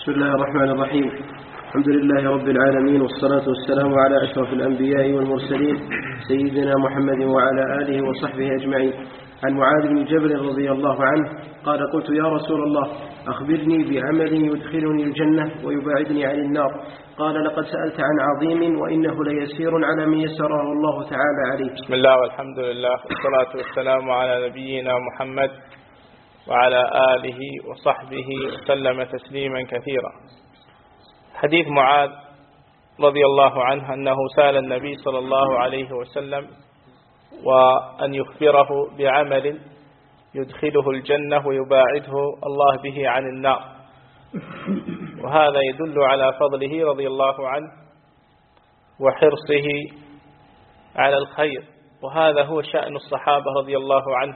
بسم الله الرحمن الرحيم. الحمد لله رب العالمين، والصلاة والسلام على أشرف الأنبياء والمرسلين سيدنا محمد وعلى آله وصحبه أجمعين. عن معاذ بن جبل رضي الله عنه قال: قلت يا رسول الله أخبرني بعمل يدخلني الجنة ويباعدني عن النار. قال: لقد سألت عن عظيم وإنه ليسير على من يسره الله تعالى عليه. بسم الله والحمد لله والصلاة والسلام على نبينا محمد وعلى آله وصحبه وسلم تسليما كثيرا. حديث معاذ رضي الله عنه أنه سأل النبي صلى الله عليه وسلم وأن يخبره بعمل يدخله الجنة ويباعده الله به عن النار، وهذا يدل على فضله رضي الله عنه وحرصه على الخير، وهذا هو شأن الصحابة رضي الله عنهم،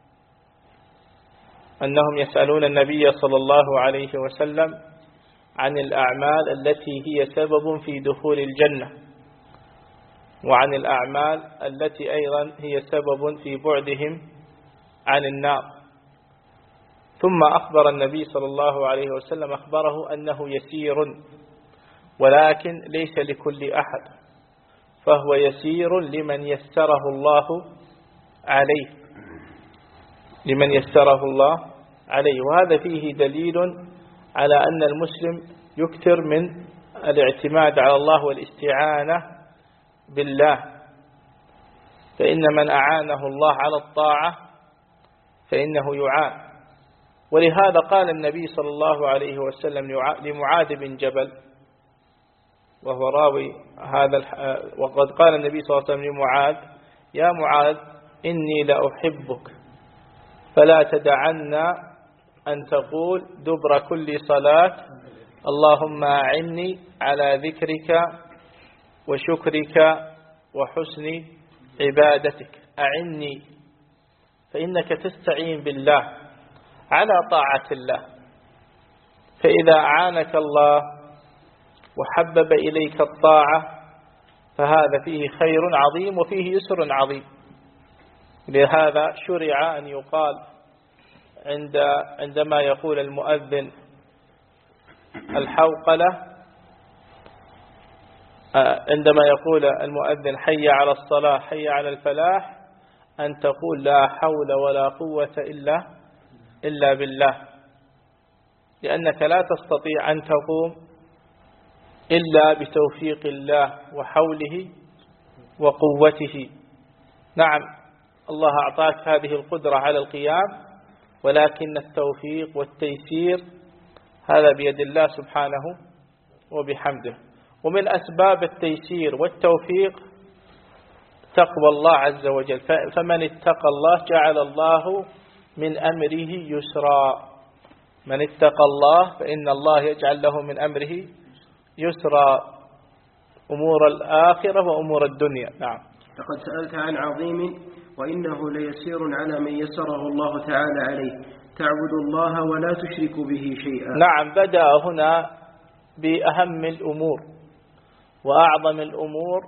أنهم يسألون النبي صلى الله عليه وسلم عن الأعمال التي هي سبب في دخول الجنة، وعن الأعمال التي أيضا هي سبب في بعدهم عن النار. ثم أخبر النبي صلى الله عليه وسلم أخبره أنه يسير، ولكن ليس لكل أحد، فهو يسير لمن يسره الله عليه، لمن يسره الله عليه. وهذا فيه دليل على أن المسلم يكثر من الاعتماد على الله والاستعانة بالله، فإن من أعانه الله على الطاعة فإنه يعان. ولهذا قال النبي صلى الله عليه وسلم لمعاذ بن جبل، وهو راوي هذا وقد قال النبي صلى الله عليه وسلم لمعاذ: يا معاذ إني لأحبك فلا تدعنا أن تقول دبر كل صلاة اللهم أعني على ذكرك وشكرك وحسن عبادتك. أعني، فإنك تستعين بالله على طاعة الله، فإذا أعانك الله وحبب إليك الطاعة فهذا فيه خير عظيم وفيه يسر عظيم. لهذا شرع أن يقال عندما يقول المؤذن الحوقلة، عندما يقول المؤذن حي على الصلاة حي على الفلاح، أن تقول لا حول ولا قوة إلا بالله، لأنك لا تستطيع أن تقوم إلا بتوفيق الله وحوله وقوته. نعم، الله أعطاك هذه القدرة على القيام، ولكن التوفيق والتيسير هذا بيد الله سبحانه وبحمده. ومن أسباب التيسير والتوفيق تقوى الله عز وجل، فمن اتقى الله جعل الله من أمره يسرا. من اتقى الله فإن الله يجعل له من أمره يسرا، أمور الآخرة وأمور الدنيا. نعم. لقد سألت عن عظيم وإنه ليسير على من يسره الله تعالى عليه، تعبد الله ولا تشرك به شيئا. نعم، بدأ هنا بأهم الأمور وأعظم الأمور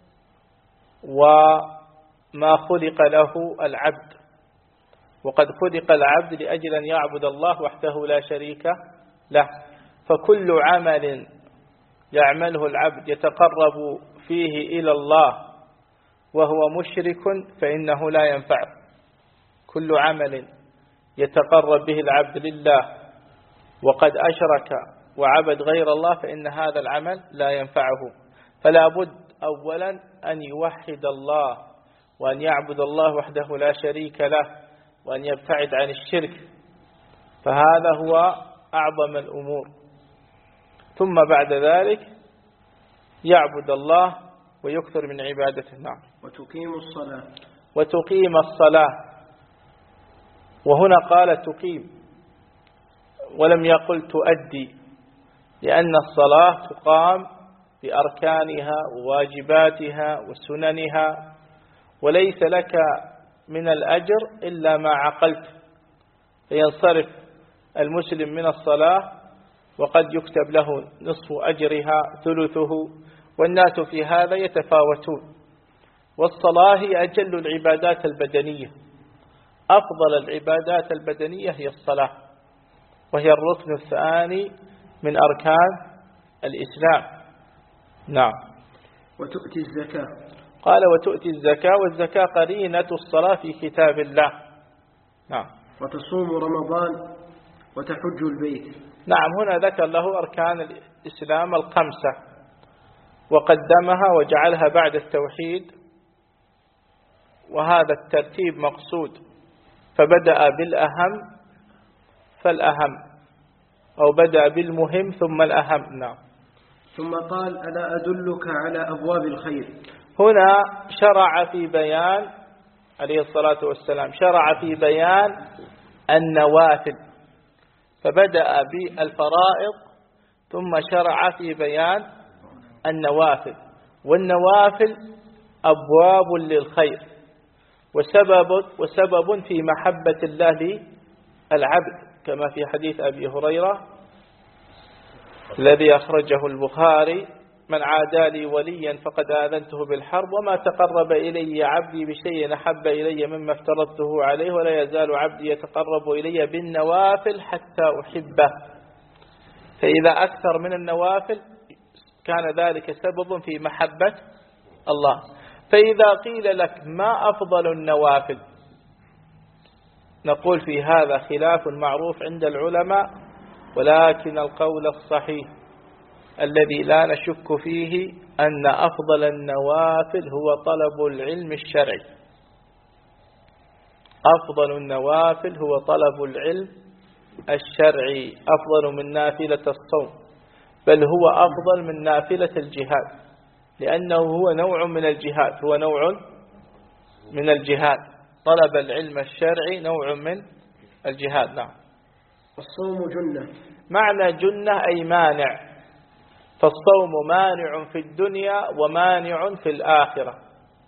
وما خلق له العبد، وقد خلق العبد لأجل أن يعبد الله وحده لا شريك له. فكل عمل يعمله العبد يتقرب فيه إلى الله وهو مشرك فإنه لا ينفعه. كل عمل يتقرب به العبد لله وقد أشرك وعبد غير الله فإن هذا العمل لا ينفعه. فلا بد أولا أن يوحد الله وأن يعبد الله وحده لا شريك له وأن يبتعد عن الشرك، فهذا هو أعظم الأمور. ثم بعد ذلك يعبد الله ويكثر من عبادته. نعم. وتقيم الصلاة، وهنا قال تقيم ولم يقل تؤدي، لأن الصلاة تقام بأركانها وواجباتها وسننها، وليس لك من الأجر إلا ما عقلت. فينصرف المسلم من الصلاة وقد يكتب له نصف أجرها ثلثه، والناس في هذا يتفاوتون. والصلاة هي أجل العبادات البدنية، أفضل العبادات البدنية هي الصلاة، وهي الركن الثاني من أركان الإسلام. نعم. وتؤتي الزكاة. قال وتؤتي الزكاة، والزكاة قرينة الصلاة في كتاب الله. نعم. وتصوم رمضان وتحج البيت. نعم، هنا ذكر له أركان الإسلام الخمسة وقدمها وجعلها بعد التوحيد، وهذا الترتيب مقصود، فبدأ بالأهم فالأهم، أو بدأ بالمهم ثم الأهم. نعم. ثم قال ألا أدلك على أبواب الخير. هنا شرع في بيان عليه الصلاة والسلام، شرع في بيان النوافل، فبدأ بالفرائض ثم شرع في بيان النوافل. والنوافل أبواب للخير وسبب في محبة الله للعبد، كما في حديث أبي هريرة الذي أخرجه البخاري: من عادى لي وليا فقد آذنته بالحرب، وما تقرب إلي عبدي بشيء أحب إلي مما افترضته عليه، ولا يزال عبدي يتقرب إلي بالنوافل حتى أحبه. فإذا أكثر من النوافل كان ذلك سبب في محبة الله. فإذا قيل لك ما أفضل النوافل، نقول في هذا خلاف معروف عند العلماء، ولكن القول الصحيح الذي لا نشك فيه أن أفضل النوافل هو طلب العلم الشرعي. أفضل النوافل هو طلب العلم الشرعي، أفضل من نافلة الصوم، بل هو أفضل من نافلة الجهاد، لأنه هو نوع من الجهاد، هو نوع من الجهاد. طلب العلم الشرعي نوع من الجهاد. نعم. الصوم جنة. معنى جنة أي مانع، فالصوم مانع في الدنيا ومانع في الآخرة.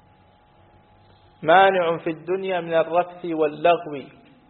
مانع في الدنيا من الرفث واللغو،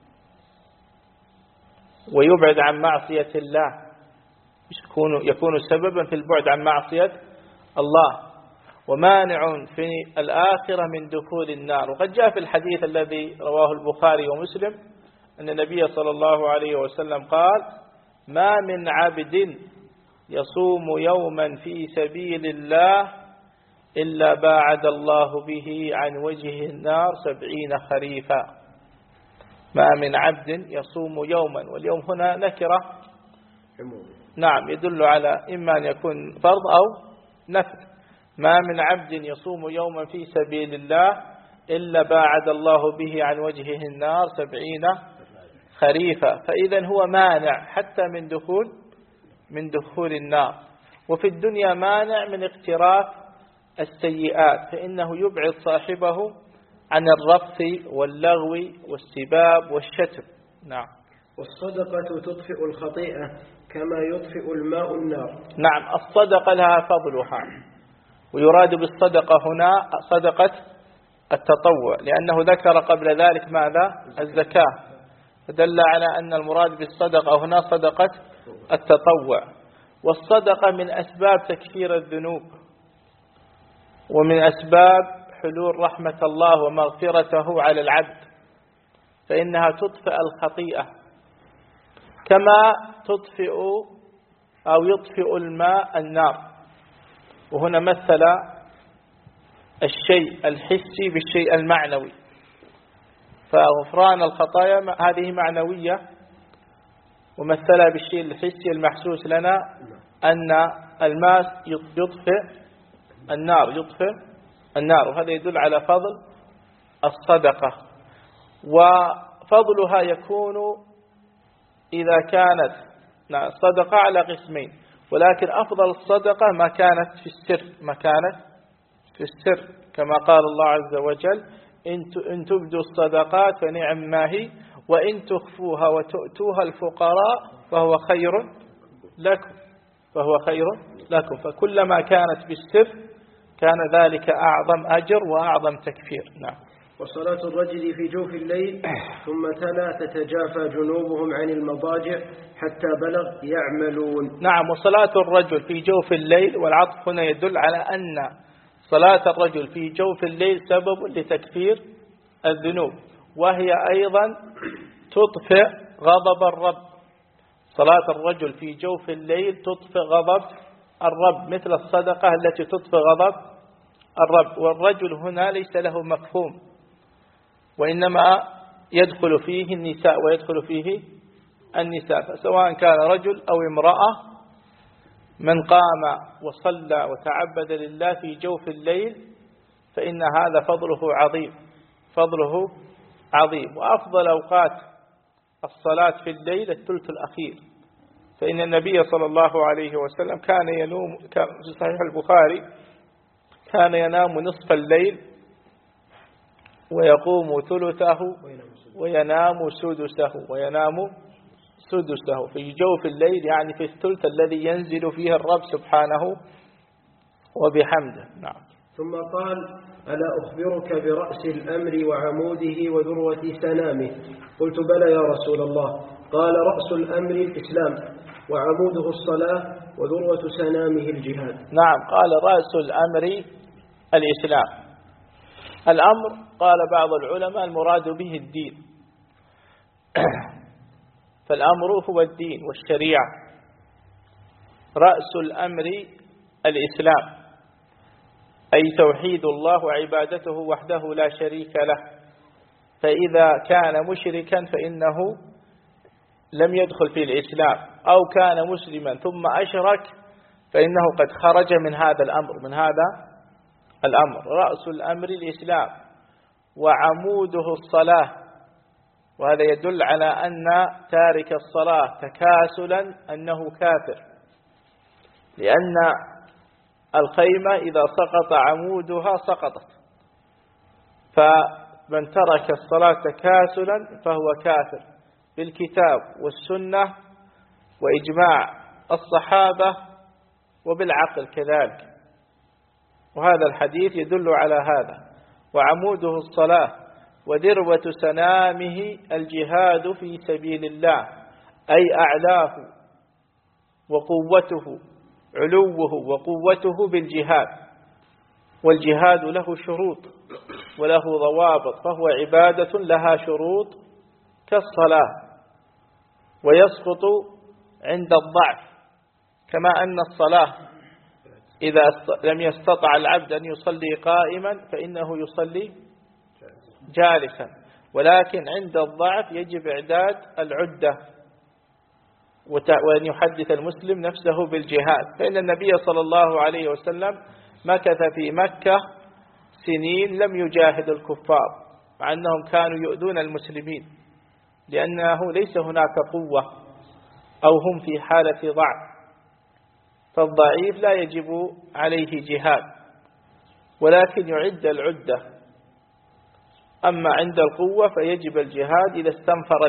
ويبعد عن معصية الله، يكون سببا في البعد عن معصية الله. ومانع في الآخرة من دخول النار. وقد جاء في الحديث الذي رواه البخاري ومسلم أن النبي صلى الله عليه وسلم قال: ما من عبد يصوم يوما في سبيل الله إلا باعد الله به عن وجه النار 70 خريفا. ما من عبد يصوم يوما، واليوم هنا نكرة، نعم، يدل على إما أن يكون فرض أو نفل. ما من عبد يصوم يوما في سبيل الله إلا باعد الله به عن وجهه النار 70 خريفا. فإذا هو مانع حتى من دخول النار. وفي الدنيا مانع من اقتراف السيئات، فإنه يبعد صاحبه عن الرفث واللغو والسباب والشتم. نعم. والصدقة تطفئ الخطيئة كما يطفئ الماء النار. نعم، الصدقة لها فضلها، ويراد بالصدقة هنا صدقة التطوع، لأنه ذكر قبل ذلك ماذا؟ الزكاة، فدل على أن المراد بالصدقة هنا صدقة التطوع. والصدقة من أسباب تكفير الذنوب، ومن أسباب حلول رحمة الله ومغفرته على العبد، فإنها تطفئ الخطيئة كما تطفئ أو يطفئ الماء النار. وهنا مثل الشيء الحسي بالشيء المعنوي، فغفران الخطايا هذه معنوية، ومثلها بالشيء الحسي المحسوس لنا أن الماء يطفئ النار، وهذا يدل على فضل الصدقة. وفضلها يكون إذا كانت الصدقة على قسمين، ولكن أفضل الصدقة ما كانت في السر، كما قال الله عز وجل: إن تبدوا الصدقات فنعم ما هي، وإن تخفوها وتؤتوها الفقراء فهو خير لكم. فكلما كانت بالسر كان ذلك أعظم أجر وأعظم تكفير. نعم. وصلاة الرجل في جوف الليل، ثم تلا: تتجافى جنوبهم عن المضاجع حتى بلغ يعملون. نعم، وصلاة الرجل في جوف الليل، والعطف هنا يدل على أن صلاة الرجل في جوف الليل سبب لتكفير الذنوب، وهي أيضا تطفئ غضب الرب. صلاة الرجل في جوف الليل تطفئ غضب الرب، مثل الصدقة التي تطفئ غضب الرب. والرجل هنا ليس له مفهوم، وإنما يدخل فيه النساء ويدخل فيه النساء، فسواء كان رجل أو امرأة، من قام وصلى وتعبد لله في جوف الليل فإن هذا فضله عظيم، فضله عظيم. وأفضل أوقات الصلاة في الليل الثلث الأخير، فإن النبي صلى الله عليه وسلم كان ينوم، كان في صحيح البخاري كان ينام نصف الليل ويقوم ثلثه وينام سدسه في جوف الليل، يعني في الثلث الذي ينزل فيه الرب سبحانه وبحمده. نعم. ثم قال: ألا أخبرك برأس الأمر وعموده وذروة سنامه؟ قلت: بلى يا رسول الله. قال: رأس الأمر الإسلام، وعموده الصلاة، وذروة سنامه الجهاد. نعم، قال رأس الأمر الإسلام. الأمر قال بعض العلماء المراد به الدين، فالأمر هو الدين والشريعة. رأس الأمر الإسلام أي توحيد الله وعبادته وحده لا شريك له، فإذا كان مشركا فإنه لم يدخل في الإسلام، أو كان مسلما ثم أشرك فإنه قد خرج من هذا الأمر. رأس الأمر الإسلام، وعموده الصلاة، وهذا يدل على أن تارك الصلاة تكاسلا أنه كافر، لأن الخيمة إذا سقط عمودها سقطت، فمن ترك الصلاة تكاسلا فهو كافر بالكتاب والسنة وإجماع الصحابة وبالعقل كذلك، وهذا الحديث يدل على هذا. وعموده الصلاة، وذروة سنامه الجهاد في سبيل الله، أي أعلاه وقوته، علوه وقوته بالجهاد. والجهاد له شروط وله ضوابط، فهو عبادة لها شروط كالصلاة، ويسقط عند الضعف، كما أن الصلاة إذا لم يستطع العبد أن يصلي قائما فإنه يصلي جالسا، ولكن عند الضعف يجب إعداد العدة وأن يحدث المسلم نفسه بالجهاد. فإن النبي صلى الله عليه وسلم مكث في مكة سنين لم يجاهد الكفار، مع أنهم كانوا يؤذون المسلمين، لأنه ليس هناك قوة أو هم في حالة ضعف، فالضعيف لا يجب عليه جهاد، ولكن يعد العدة. أما عند القوة فيجب الجهاد إذا استنفر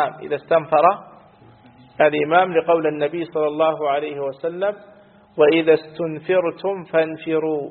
الإمام، لقول النبي صلى الله عليه وسلم: وإذا استنفرتم فانفروا.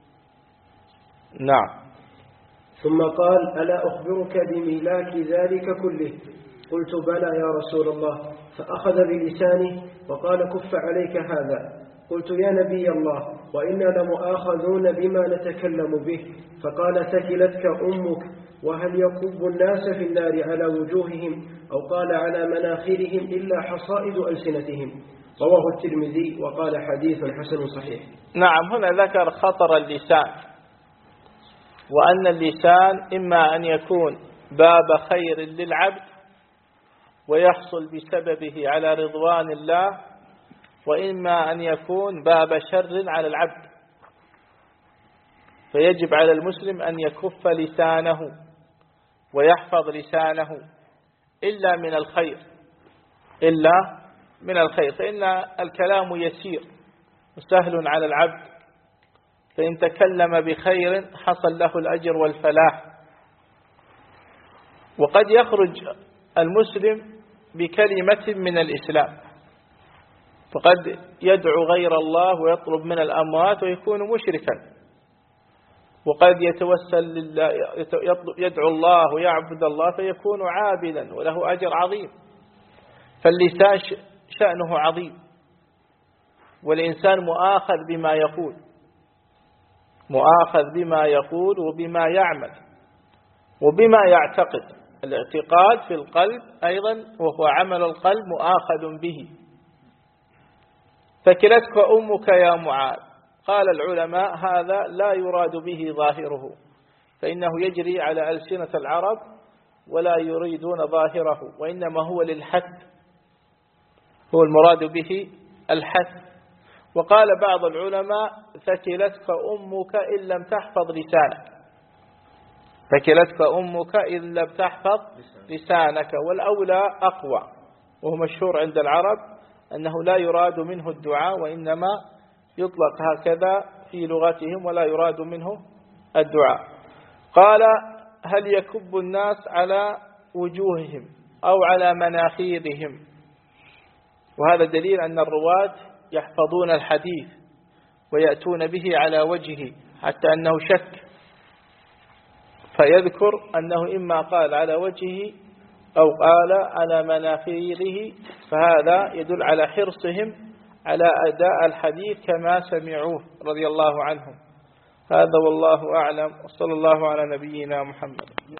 نعم. ثم قال: ألا أخبرك بملاك ذلك كله؟ قلت: بلى يا رسول الله. فأخذ بلسانه وقال: كف عليك هذا. قلت: يا نبي الله، وإنا لمؤاخذون بما نتكلم به. فقال: ثكلتك أمك، وهل يكب الناس في النار على وجوههم، أو قال على مناخرهم، إلا حصائد ألسنتهم. رواه الترمذي وقال: حديث حسن صحيح. نعم، هنا ذكر خطر اللسان، وأن اللسان إما أن يكون باب خير للعبد ويحصل بسببه على رضوان الله، وإما أن يكون باب شر على العبد، فيجب على المسلم أن يكف لسانه ويحفظ لسانه إلا من الخير، فإن الكلام يسير وسهل على العبد، فإن تكلم بخير حصل له الأجر والفلاح. وقد يخرج المسلم بكلمة من الإسلام، فقد يدعو غير الله ويطلب من الأموات ويكون مشركا، وقد يتوسل لله، يدعو الله ويعبد الله فيكون عابدا وله أجر عظيم. فاللسان شأنه عظيم، والإنسان مؤاخذ بما يقول وبما يعمل وبما يعتقد، الاعتقاد في القلب أيضا وهو عمل القلب مؤاخذ به. ثكلتك أمك يا معاذ، قال العلماء هذا لا يراد به ظاهره، فإنه يجري على ألسنة العرب ولا يريدون ظاهره، وإنما هو للحث، هو المراد به الحث. وقال بعض العلماء ثكلتك أمك إن لم تحفظ لسانك، ثكلتك أمك إن لم تحفظ لسانك، والأولى أقوى، وهو مشهور عند العرب أنه لا يراد منه الدعاء، وإنما يطلق هكذا في لغتهم ولا يراد منه الدعاء. قال هل يكب الناس على وجوههم أو على مناخيرهم؟ وهذا دليل أن الرواة يحفظون الحديث ويأتون به على وجهه، حتى أنه شك فيذكر أنه إما قال على وجهه أو قال على مناخيره، فهذا يدل على حرصهم على أداء الحديث كما سمعوه رضي الله عنهم. هذا والله أعلم، وصلى الله على نبينا محمد.